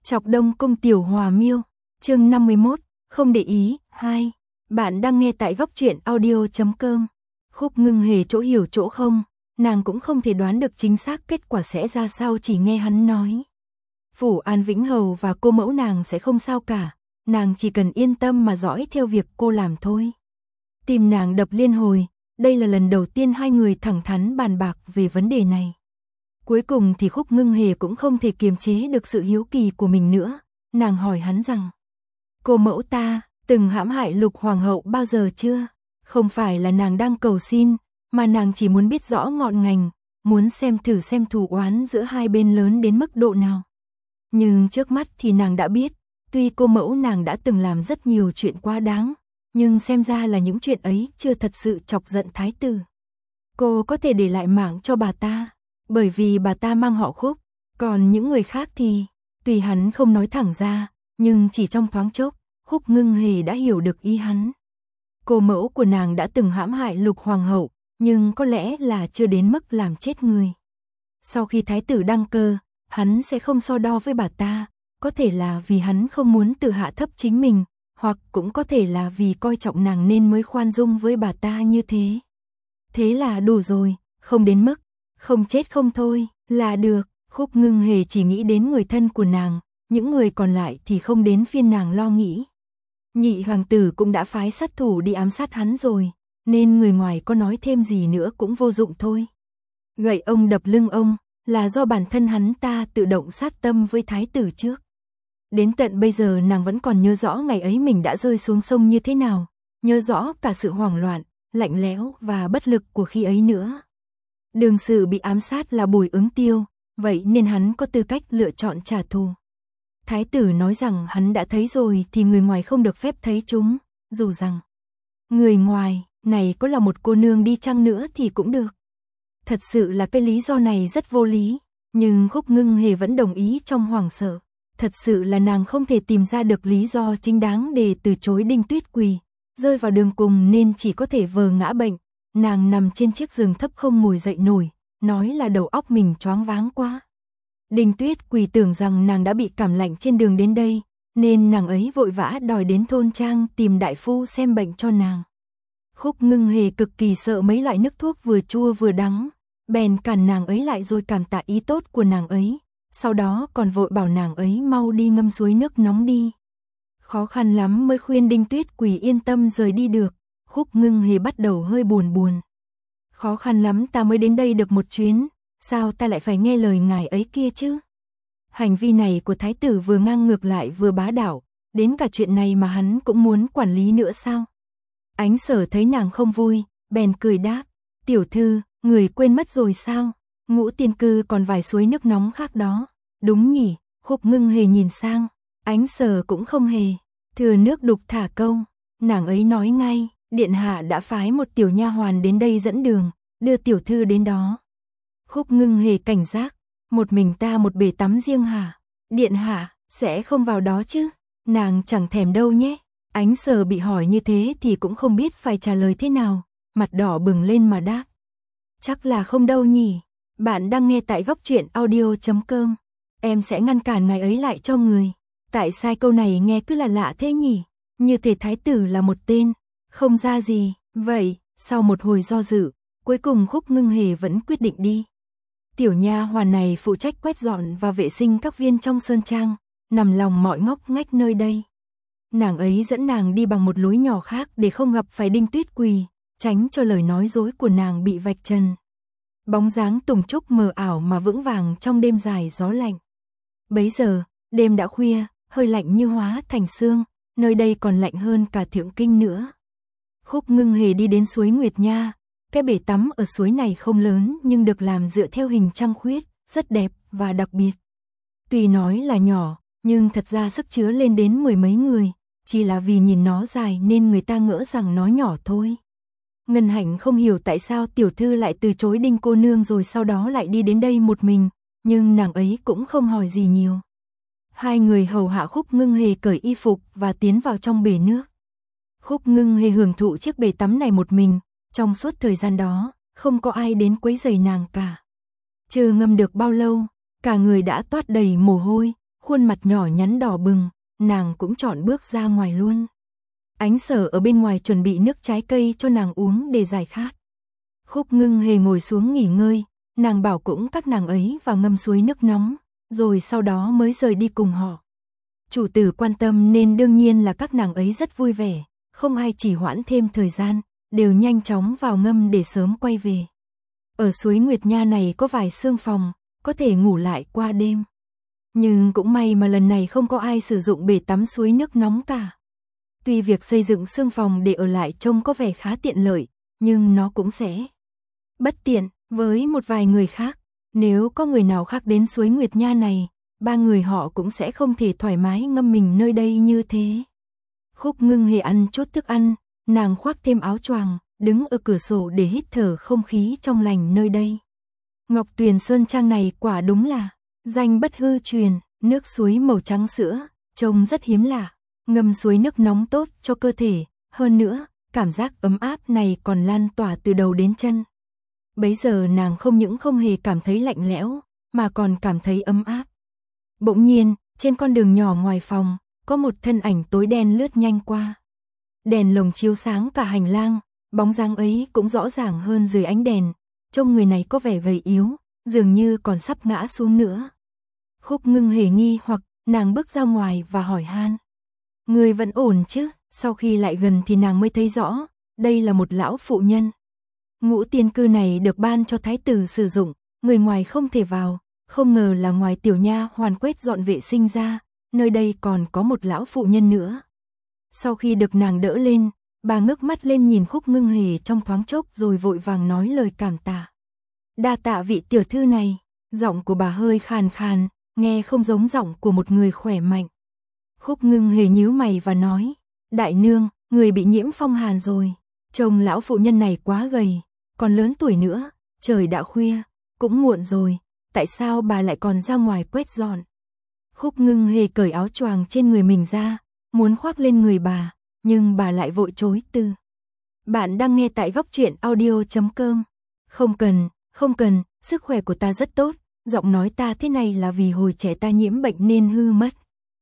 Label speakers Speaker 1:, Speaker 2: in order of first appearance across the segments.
Speaker 1: Chọc Đông Cung Tiểu Hòa Miêu, chương 51, không để ý, 2. Bạn đang nghe tại góc truyện audio.com. Khúc Ngưng Hề chỗ hiểu chỗ không, nàng cũng không thể đoán được chính xác kết quả sẽ ra sao, chỉ nghe hắn nói. Phủ An Vĩnh Hầu và cô mẫu nàng sẽ không sao cả, nàng chỉ cần yên tâm mà dõi theo việc cô làm thôi. Tim nàng đập liên hồi, đây là lần đầu tiên hai người thẳng thắn bàn bạc về vấn đề này. Cuối cùng thì Khúc Ngưng Hề cũng không thể kiềm chế được sự hiếu kỳ của mình nữa, nàng hỏi hắn rằng: cô mẫu ta từng hãm hại Lục Hoàng hậu bao giờ chưa? Không phải là nàng đang cầu xin, mà nàng chỉ muốn biết rõ ngọn ngành, muốn xem thử xem thù oán giữa hai bên lớn đến mức độ nào. Nhưng trước mắt thì nàng đã biết, tuy cô mẫu nàng đã từng làm rất nhiều chuyện quá đáng, nhưng xem ra là những chuyện ấy chưa thật sự chọc giận thái tử. Cô có thể để lại mạng cho bà ta, bởi vì bà ta mang họ Khúc, còn những người khác thì, tuy hắn không nói thẳng ra, nhưng chỉ trong thoáng chốc, Khúc Ngưng Hề đã hiểu được ý hắn. Cô mẫu của nàng đã từng hãm hại Lục Hoàng hậu, nhưng có lẽ là chưa đến mức làm chết người. Sau khi thái tử đăng cơ, hắn sẽ không so đo với bà ta, có thể là vì hắn không muốn tự hạ thấp chính mình, hoặc cũng có thể là vì coi trọng nàng nên mới khoan dung với bà ta như thế. Thế là đủ rồi, không đến mức không chết không thôi là được. Khúc Ngưng Hề chỉ nghĩ đến người thân của nàng, những người còn lại thì không đến phiên nàng lo nghĩ. Nhị hoàng tử cũng đã phái sát thủ đi ám sát hắn rồi, nên người ngoài có nói thêm gì nữa cũng vô dụng thôi. Gậy ông đập lưng ông, là do bản thân hắn ta tự động sát tâm với thái tử trước. Đến tận bây giờ nàng vẫn còn nhớ rõ ngày ấy mình đã rơi xuống sông như thế nào, nhớ rõ cả sự hoảng loạn, lạnh lẽo và bất lực của khi ấy nữa. Đương sự bị ám sát là Bùi Ứng Tiêu, vậy nên hắn có tư cách lựa chọn trả thù. Thái tử nói rằng hắn đã thấy rồi thì người ngoài không được phép thấy chúng, dù rằng người ngoài này có là một cô nương đi chăng nữa thì cũng được. Thật sự là cái lý do này rất vô lý, nhưng Khúc Ngưng Hề vẫn đồng ý trong hoảng sợ. Thật sự là nàng không thể tìm ra được lý do chính đáng để từ chối Đinh Tuyết Quỳ, rơi vào đường cùng nên chỉ có thể vờ ngã bệnh. Nàng nằm trên chiếc giường thấp không ngồi dậy nổi, nói là đầu óc mình choáng váng quá. Đinh Tuyết Quỳ tưởng rằng nàng đã bị cảm lạnh trên đường đến đây, nên nàng ấy vội vã đòi đến thôn trang tìm đại phu xem bệnh cho nàng. Khúc Ngưng Hề cực kỳ sợ mấy loại nước thuốc vừa chua vừa đắng, bèn cản nàng ấy lại rồi cảm tạ ý tốt của nàng ấy, sau đó còn vội bảo nàng ấy mau đi ngâm suối nước nóng đi. Khó khăn lắm mới khuyên Đinh Tuyết Quỳ yên tâm rời đi được. Khúc Ngưng Hề bắt đầu hơi buồn. Khó khăn lắm ta mới đến đây được một chuyến, sao ta lại phải nghe lời ngài ấy kia chứ? Hành vi này của thái tử vừa ngang ngược lại vừa bá đạo, đến cả chuyện này mà hắn cũng muốn quản lý nữa sao? Ánh Sở thấy nàng không vui, bèn cười đáp: tiểu thư, người quên mất rồi sao? Ngũ Tiên Cư còn vài suối nước nóng khác đó. Đúng nhỉ? Khúc Ngưng Hề nhìn sang, Ánh Sở cũng không hề thừa nước đục thả câu, nàng ấy nói ngay: điện hạ đã phái một tiểu nha hoàn đến đây dẫn đường, đưa tiểu thư đến đó. Khúc Ngưng Hề cảnh giác: một mình ta một bể tắm riêng hả? Điện hạ sẽ không vào đó chứ? Nàng chẳng thèm đâu nhé. Ánh Sở bị hỏi như thế thì cũng không biết phải trả lời thế nào, mặt đỏ bừng lên mà đáp: chắc là không đâu nhỉ. Bạn đang nghe tại góc truyện audio.com. Em sẽ ngăn cản ngài ấy lại cho người. Tại sao câu này nghe cứ là lạ thế nhỉ? Như thể thái tử là một tên không ra gì. Vậy, sau một hồi do dự, cuối cùng Khúc Ngưng Hề vẫn quyết định đi. Tiểu nha hoàn này phụ trách quét dọn và vệ sinh các viên trong sơn trang, nằm lòng mọi ngóc ngách nơi đây. Nàng ấy dẫn nàng đi bằng một lối nhỏ khác để không gặp phải Đinh Tuyết Quỳ, tránh cho lời nói dối của nàng bị vạch trần. Bóng dáng Tùng Trúc mờ ảo mà vững vàng trong đêm dài gió lạnh. Bấy giờ, đêm đã khuya, hơi lạnh như hóa thành sương, nơi đây còn lạnh hơn cả Thượng Kinh nữa. Khúc Ngưng Hề đi đến suối Nguyệt Nha, cái bể tắm ở suối này không lớn nhưng được làm dựa theo hình trăng khuyết, rất đẹp và đặc biệt. Tuy nói là nhỏ, nhưng thật ra sức chứa lên đến 10 mấy người, chỉ là vì nhìn nó dài nên người ta ngỡ rằng nó nhỏ thôi. Ngân Hạnh không hiểu tại sao tiểu thư lại từ chối Đinh cô nương rồi sau đó lại đi đến đây một mình, nhưng nàng ấy cũng không hỏi gì nhiều. Hai người hầu hạ Khúc Ngưng Hề cởi y phục và tiến vào trong bể nước. Khúc Ngưng Hề hưởng thụ chiếc bể tắm này một mình, trong suốt thời gian đó, không có ai đến quấy rầy nàng cả. Chưa ngâm được bao lâu, cả người đã toát đầy mồ hôi, khuôn mặt nhỏ nhắn đỏ bừng, nàng cũng chọn bước ra ngoài luôn. Ánh Sở ở bên ngoài chuẩn bị nước trái cây cho nàng uống để giải khát. Khúc Ngưng Hề ngồi xuống nghỉ ngơi, nàng bảo cũng các nàng ấy vào ngâm suối nước nóng, rồi sau đó mới rời đi cùng họ. Chủ tử quan tâm nên đương nhiên là các nàng ấy rất vui vẻ, không ai trì hoãn thêm thời gian, đều nhanh chóng vào ngâm để sớm quay về. Ở suối Nguyệt Nha này có vài xương phòng, có thể ngủ lại qua đêm. Nhưng cũng may mà lần này không có ai sử dụng bể tắm suối nước nóng cả. Tuy việc xây dựng xương phòng để ở lại trông có vẻ khá tiện lợi, nhưng nó cũng sẽ bất tiện với một vài người khác. Nếu có người nào khác đến suối Nguyệt Nha này, ba người họ cũng sẽ không thể thoải mái ngâm mình nơi đây như thế. Khúc Ngưng Hề ăn chút thức ăn, nàng khoác thêm áo choàng, đứng ở cửa sổ để hít thở không khí trong lành nơi đây. Ngọc Tuyền Sơn Trang này quả đúng là danh bất hư truyền, nước suối màu trắng sữa, trông rất hiếm lạ, ngâm suối nước nóng tốt cho cơ thể, hơn nữa, cảm giác ấm áp này còn lan tỏa từ đầu đến chân. Bấy giờ nàng không những không hề cảm thấy lạnh lẽo, mà còn cảm thấy ấm áp. Bỗng nhiên, trên con đường nhỏ ngoài phòng, có một thân ảnh tối đen lướt nhanh qua. Đèn lồng chiếu sáng cả hành lang, bóng dáng ấy cũng rõ ràng hơn dưới ánh đèn, trông người này có vẻ gầy yếu, dường như còn sắp ngã xuống nữa. Khúc Ngưng Hề nghi hoặc, nàng bước ra ngoài và hỏi han. Người vẫn ổn chứ? Sau khi lại gần thì nàng mới thấy rõ, đây là một lão phụ nhân. Ngũ Tiên Cư này được ban cho thái tử sử dụng, người ngoài không thể vào, không ngờ là ngoài tiểu nha hoàn quét dọn vệ sinh ra, nơi đây còn có một lão phụ nhân nữa. Sau khi được nàng đỡ lên, bà ngước mắt lên nhìn Khúc Ngưng Hề trong thoáng chốc rồi vội vàng nói lời cảm tạ. Đa tạ vị tiểu thư này, giọng của bà hơi khàn khàn, nghe không giống giọng của một người khỏe mạnh. Khúc Ngưng Hề nhíu mày và nói, đại nương, người bị nhiễm phong hàn rồi, trông lão phụ nhân này quá gầy, còn lớn tuổi nữa, trời đã khuya, cũng muộn rồi, tại sao bà lại còn ra ngoài quét dọn? Khúc Ngưng Hề cởi áo choàng trên người mình ra, muốn khoác lên người bà, nhưng bà lại vội chối từ. Bạn đang nghe tại góc truyện audio.com. Không cần, sức khỏe của ta rất tốt, giọng nói ta thế này là vì hồi trẻ ta nhiễm bệnh nên hư mất.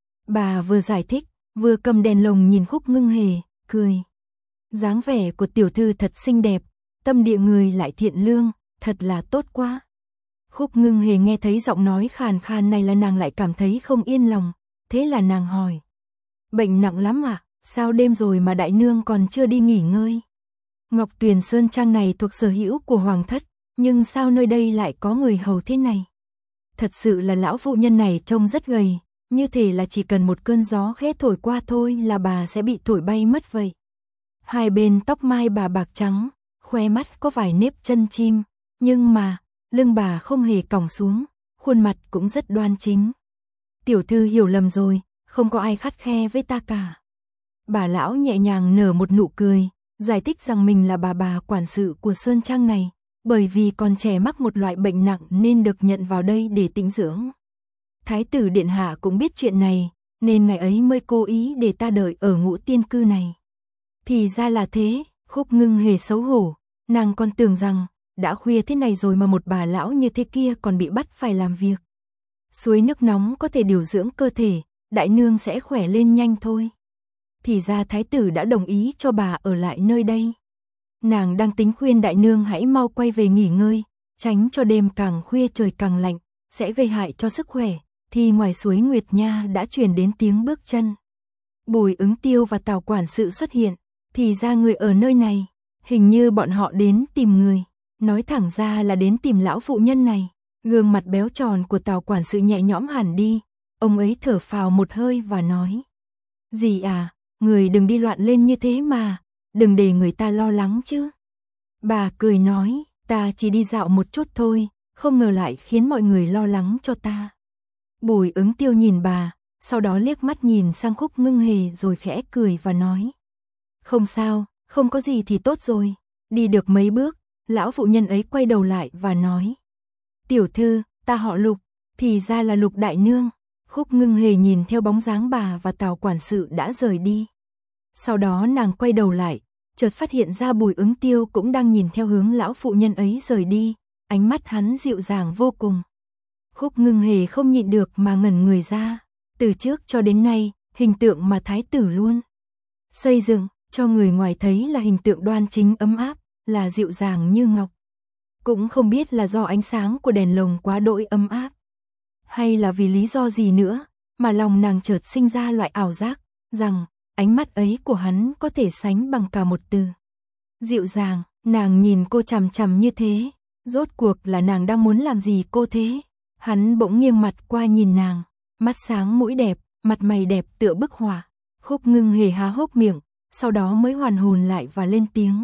Speaker 1: Bà vừa giải thích, vừa cầm đèn lồng nhìn Khúc Ngưng Hề, cười. Dáng vẻ của tiểu thư thật xinh đẹp, tâm địa người lại thiện lương, thật là tốt quá. Khúc Ngưng Hề nghe thấy giọng nói khàn khàn này là nàng lại cảm thấy không yên lòng, thế là nàng hỏi. Bệnh nặng lắm à, sao đêm rồi mà đại nương còn chưa đi nghỉ ngơi? Ngọc Tuyền Sơn Trang này thuộc sở hữu của hoàng thất, nhưng sao nơi đây lại có người hầu thế này? Thật sự là lão phụ nhân này trông rất gầy, như thể là chỉ cần một cơn gió khẽ thổi qua thôi là bà sẽ bị thổi bay mất vậy. Hai bên tóc mai bà bạc trắng, khóe mắt có vài nếp chân chim, nhưng mà lưng bà không hề còng xuống, khuôn mặt cũng rất đoan chính. Tiểu thư hiểu lầm rồi, không có ai khắt khe với ta cả. Bà lão nhẹ nhàng nở một nụ cười, giải thích rằng mình là bà quản sự của Sơn Trang này, bởi vì còn trẻ mắc một loại bệnh nặng nên được nhận vào đây để tĩnh dưỡng. Thái tử điện hạ cũng biết chuyện này, nên ngày ấy mới cố ý để ta đợi ở Ngũ Tiên Cư này. Thì ra là thế, Khúc Ngưng Hề xấu hổ, nàng còn tưởng rằng đã khuya thế này rồi mà một bà lão như thế kia còn bị bắt phải làm việc. Suối nước nóng có thể điều dưỡng cơ thể, đại nương sẽ khỏe lên nhanh thôi. Thì ra thái tử đã đồng ý cho bà ở lại nơi đây. Nàng đang tính khuyên đại nương hãy mau quay về nghỉ ngơi, tránh cho đêm càng khuya trời càng lạnh, sẽ gây hại cho sức khỏe, thì ngoài suối Nguyệt Nha đã truyền đến tiếng bước chân. Bùi Ứng Tiêu và Tào quản sự xuất hiện, thì ra người ở nơi này, hình như bọn họ đến tìm người, nói thẳng ra là đến tìm lão phụ nhân này. Gương mặt béo tròn của Tào quản sự nhẹ nhõm hẳn đi, ông ấy thở phào một hơi và nói. Dì à, người đừng đi loạn lên như thế mà, đừng để người ta lo lắng chứ. Bà cười nói, ta chỉ đi dạo một chút thôi, không ngờ lại khiến mọi người lo lắng cho ta. Bùi Ứng Tiêu nhìn bà, sau đó liếc mắt nhìn sang Khúc Ngưng Hề rồi khẽ cười và nói. Không sao, không có gì thì tốt rồi. Đi được mấy bước, lão phụ nhân ấy quay đầu lại và nói. Tiểu thư, ta họ Lục, thì ra là Lục đại nương. Khúc Ngưng Hề nhìn theo bóng dáng bà và Tào quản sự đã rời đi. Sau đó nàng quay đầu lại, chợt phát hiện ra Bùi Ứng Tiêu cũng đang nhìn theo hướng lão phụ nhân ấy rời đi, ánh mắt hắn dịu dàng vô cùng. Khúc Ngưng Hề không nhịn được mà ngẩn người ra. Từ trước cho đến nay, hình tượng mà thái tử luôn xây dựng cho người ngoài thấy là hình tượng đoan chính ấm áp, là dịu dàng như ngọc. Cũng không biết là do ánh sáng của đèn lồng quá đỗi ấm áp, hay là vì lý do gì nữa, mà lòng nàng chợt sinh ra loại ảo giác, rằng ánh mắt ấy của hắn có thể sánh bằng cả một từ. Dịu dàng, nàng nhìn cô chằm chằm như thế, rốt cuộc là nàng đang muốn làm gì cô thế? Hắn bỗng nghiêng mặt qua nhìn nàng, mắt sáng mũi đẹp, mặt mày đẹp tựa bức họa. Khúc Ngưng Hề há hốc miệng, sau đó mới hoàn hồn lại và lên tiếng.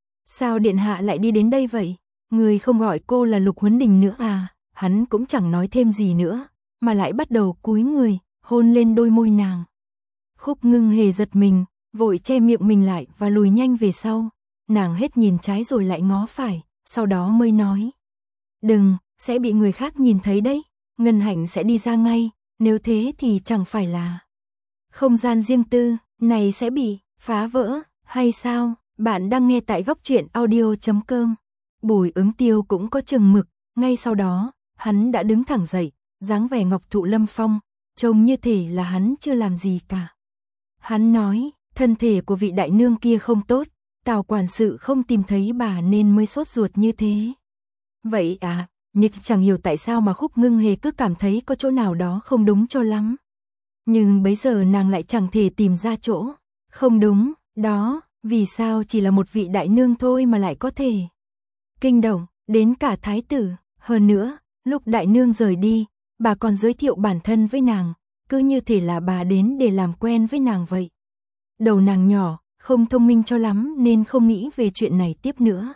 Speaker 1: Sao điện hạ lại đi đến đây vậy? Người không gọi cô là Lục Huấn Đình nữa à? Hắn cũng chẳng nói thêm gì nữa, mà lại bắt đầu cúi người, hôn lên đôi môi nàng. Khúc Ngưng Hề giật mình, vội che miệng mình lại và lùi nhanh về sau. Nàng hết nhìn trái rồi lại ngó phải, sau đó mới nói. Đừng, sẽ bị người khác nhìn thấy đấy. Ngân Hạnh sẽ đi ra ngay, nếu thế thì chẳng phải là không gian riêng tư này sẽ bị phá vỡ, hay sao? Bạn đang nghe tại góc truyện audio.com. Bùi Ứng Tiêu cũng có chừng mực, ngay sau đó, hắn đã đứng thẳng dậy, dáng vẻ ngọc thụ lâm phong, trông như thể là hắn chưa làm gì cả. Hắn nói, thân thể của vị đại nương kia không tốt, Tào quản sự không tìm thấy bà nên mới sốt ruột như thế. Vậy à, nhưng chẳng hiểu tại sao mà Khúc Ngưng Hề cứ cảm thấy có chỗ nào đó không đúng cho lắm. Nhưng bấy giờ nàng lại chẳng thể tìm ra chỗ không đúng, đó, vì sao chỉ là một vị đại nương thôi mà lại có thể kinh động đến cả thái tử. Hơn nữa, lúc đại nương rời đi, bà còn giới thiệu bản thân với nàng, cứ như thể là bà đến để làm quen với nàng vậy. Đầu nàng nhỏ, không thông minh cho lắm nên không nghĩ về chuyện này tiếp nữa.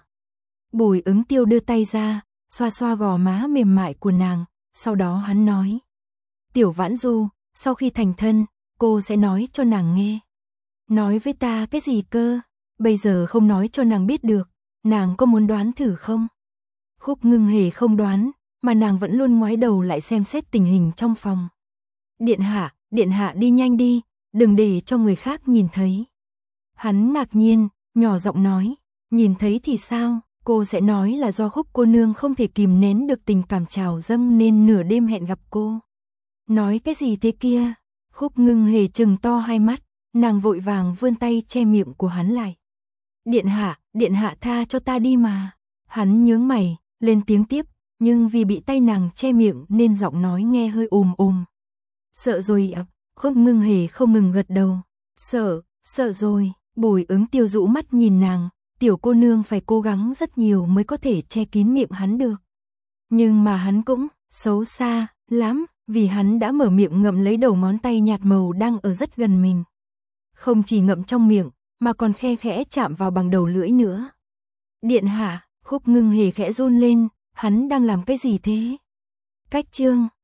Speaker 1: Bùi Ứng Tiêu đưa tay ra, xoa xoa gò má mềm mại của nàng, sau đó hắn nói. Tiểu Vãn Du, sau khi thành thân, cô sẽ nói cho nàng nghe. Nói với ta cái gì cơ? Bây giờ không nói cho nàng biết được, nàng có muốn đoán thử không? Khúc Ngưng Hề không đoán, mà nàng vẫn luôn ngoái đầu lại xem xét tình hình trong phòng. Điện hạ đi nhanh đi, đừng để cho người khác nhìn thấy. Hắn ngạc nhiên, nhỏ giọng nói, nhìn thấy thì sao? Cô sẽ nói là do Khúc cô nương không thể kìm nén được tình cảm trào dâng nên nửa đêm hẹn gặp cô. Nói cái gì thế kia? Khúc Ngưng Hề trừng to hai mắt, nàng vội vàng vươn tay che miệng của hắn lại. Điện hạ tha cho ta đi mà. Hắn nhướng mày, lên tiếng tiếp, nhưng vì bị tay nàng che miệng nên giọng nói nghe hơi ồm. Sợ rồi ạ? Khúc Ngưng Hề không ngừng gật đầu. Sợ rồi. Bùi Ứng Tiêu rũ mắt nhìn nàng, tiểu cô nương phải cố gắng rất nhiều mới có thể che kín miệng hắn được. Nhưng mà hắn cũng xấu xa lắm, vì hắn đã mở miệng ngậm lấy đầu ngón tay nhạt màu đang ở rất gần mình. Không chỉ ngậm trong miệng, mà còn khe khẽ chạm vào bằng đầu lưỡi nữa. Điện hạ, Khúc Ngưng Hề khẽ run lên, hắn đang làm cái gì thế? Cách chương